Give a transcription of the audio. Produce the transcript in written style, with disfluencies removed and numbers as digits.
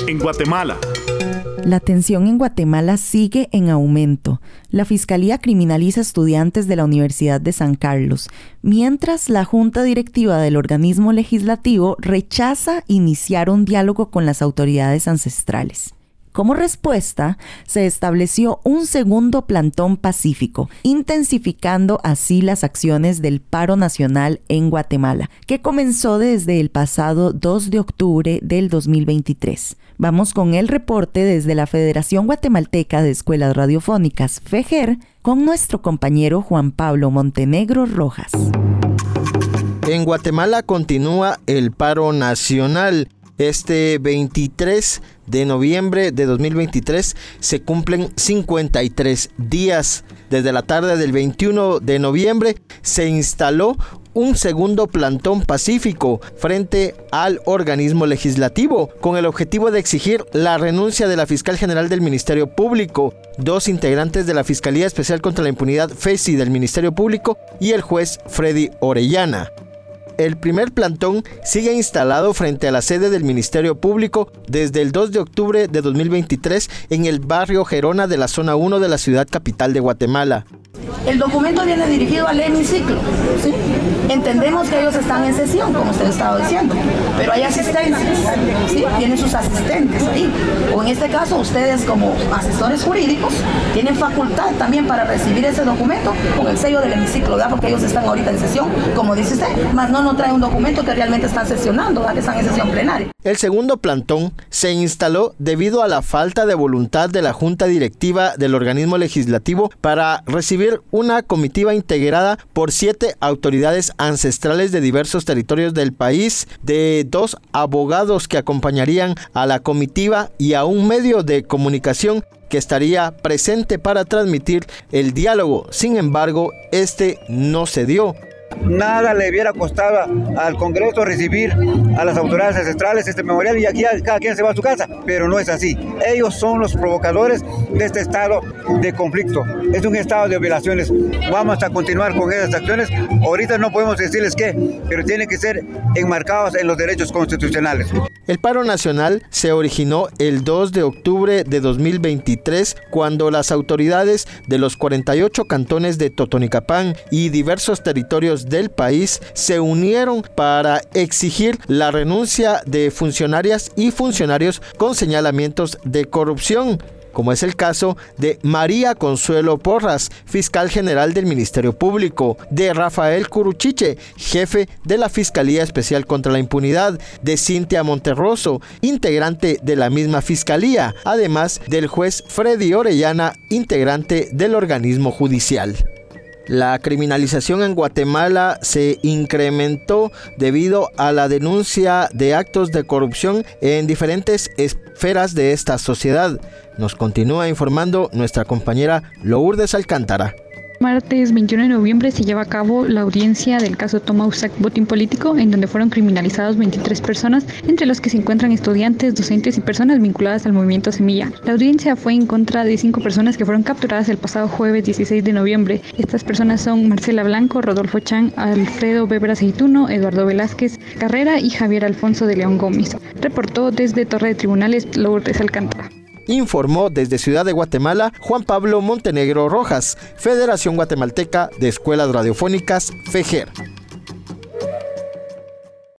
en Guatemala. La tensión en Guatemala sigue en aumento. La Fiscalía criminaliza estudiantes de la Universidad de San Carlos, mientras la Junta Directiva del organismo legislativo rechaza iniciar un diálogo con las autoridades ancestrales. Como respuesta, se estableció un segundo plantón pacífico, intensificando así las acciones del paro nacional en Guatemala, que comenzó desde el pasado 2 de octubre del 2023. Vamos con el reporte desde la Federación Guatemalteca de Escuelas Radiofónicas, FEGER, con nuestro compañero Juan Pablo Montenegro Rojas. En Guatemala continúa el paro nacional. Este 23 de noviembre de 2023 se cumplen 53 días. Desde la tarde del 21 de noviembre se instaló un segundo plantón pacífico frente al organismo legislativo con el objetivo de exigir la renuncia de la fiscal general del Ministerio Público, 2 integrantes de la Fiscalía Especial contra la Impunidad FESI del Ministerio Público y el juez Freddy Orellana. El primer plantón sigue instalado frente a la sede del Ministerio Público desde el 2 de octubre de 2023 en el barrio Gerona de la zona 1 de la ciudad capital de Guatemala. El documento viene dirigido al hemiciclo, ¿sí? Entendemos que ellos están en sesión, como usted estaba diciendo, pero hay asistencias, ¿sí? Tienen sus asistentes ahí. O en este caso, ustedes como asesores jurídicos tienen facultad también para recibir ese documento con el sello del hemiciclo, ¿verdad? Porque ellos están ahorita en sesión, como dice usted, más no trae un documento que realmente están sesionando, ¿verdad? Que están en sesión plenaria. El segundo plantón se instaló debido a la falta de voluntad de la Junta Directiva del organismo legislativo para recibir una comitiva integrada por 7 autoridades ancestrales de diversos territorios del país, de 2 abogados que acompañarían a la comitiva y a un medio de comunicación que estaría presente para transmitir el diálogo. Sin embargo, este no se dio. Nada le hubiera costado al Congreso recibir a las autoridades ancestrales este memorial y aquí cada quien se va a su casa, pero no es así. Ellos son los provocadores de este estado de conflicto. Es un estado de violaciones. Vamos a continuar con esas acciones. Ahorita no podemos decirles qué, pero tienen que ser enmarcados en los derechos constitucionales. El paro nacional se originó el 2 de octubre de 2023 cuando las autoridades de los 48 cantones de Totonicapán y diversos territorios del país se unieron para exigir la renuncia de funcionarias y funcionarios con señalamientos de corrupción, como es el caso de María Consuelo Porras, fiscal general del Ministerio Público, de Rafael Curuchiche, jefe de la Fiscalía Especial contra la Impunidad, de Cintia Monterroso, integrante de la misma fiscalía, además del juez Freddy Orellana, integrante del organismo judicial. La criminalización en Guatemala se incrementó debido a la denuncia de actos de corrupción en diferentes esferas de esta sociedad. Nos continúa informando nuestra compañera Lourdes Alcántara. Martes 21 de noviembre se lleva a cabo la audiencia del caso Toma Usac Botín Político, en donde fueron criminalizados 23 personas, entre los que se encuentran estudiantes, docentes y personas vinculadas al movimiento Semilla. La audiencia fue en contra de 5 personas que fueron capturadas el pasado jueves 16 de noviembre. Estas personas son Marcela Blanco, Rodolfo Chan, Alfredo Weber Aceituno, Eduardo Velázquez Carrera y Javier Alfonso de León Gómez. Reportó desde Torre de Tribunales Lourdes Alcántara. Informó desde Ciudad de Guatemala Juan Pablo Montenegro Rojas, Federación Guatemalteca de Escuelas Radiofónicas, FEGER.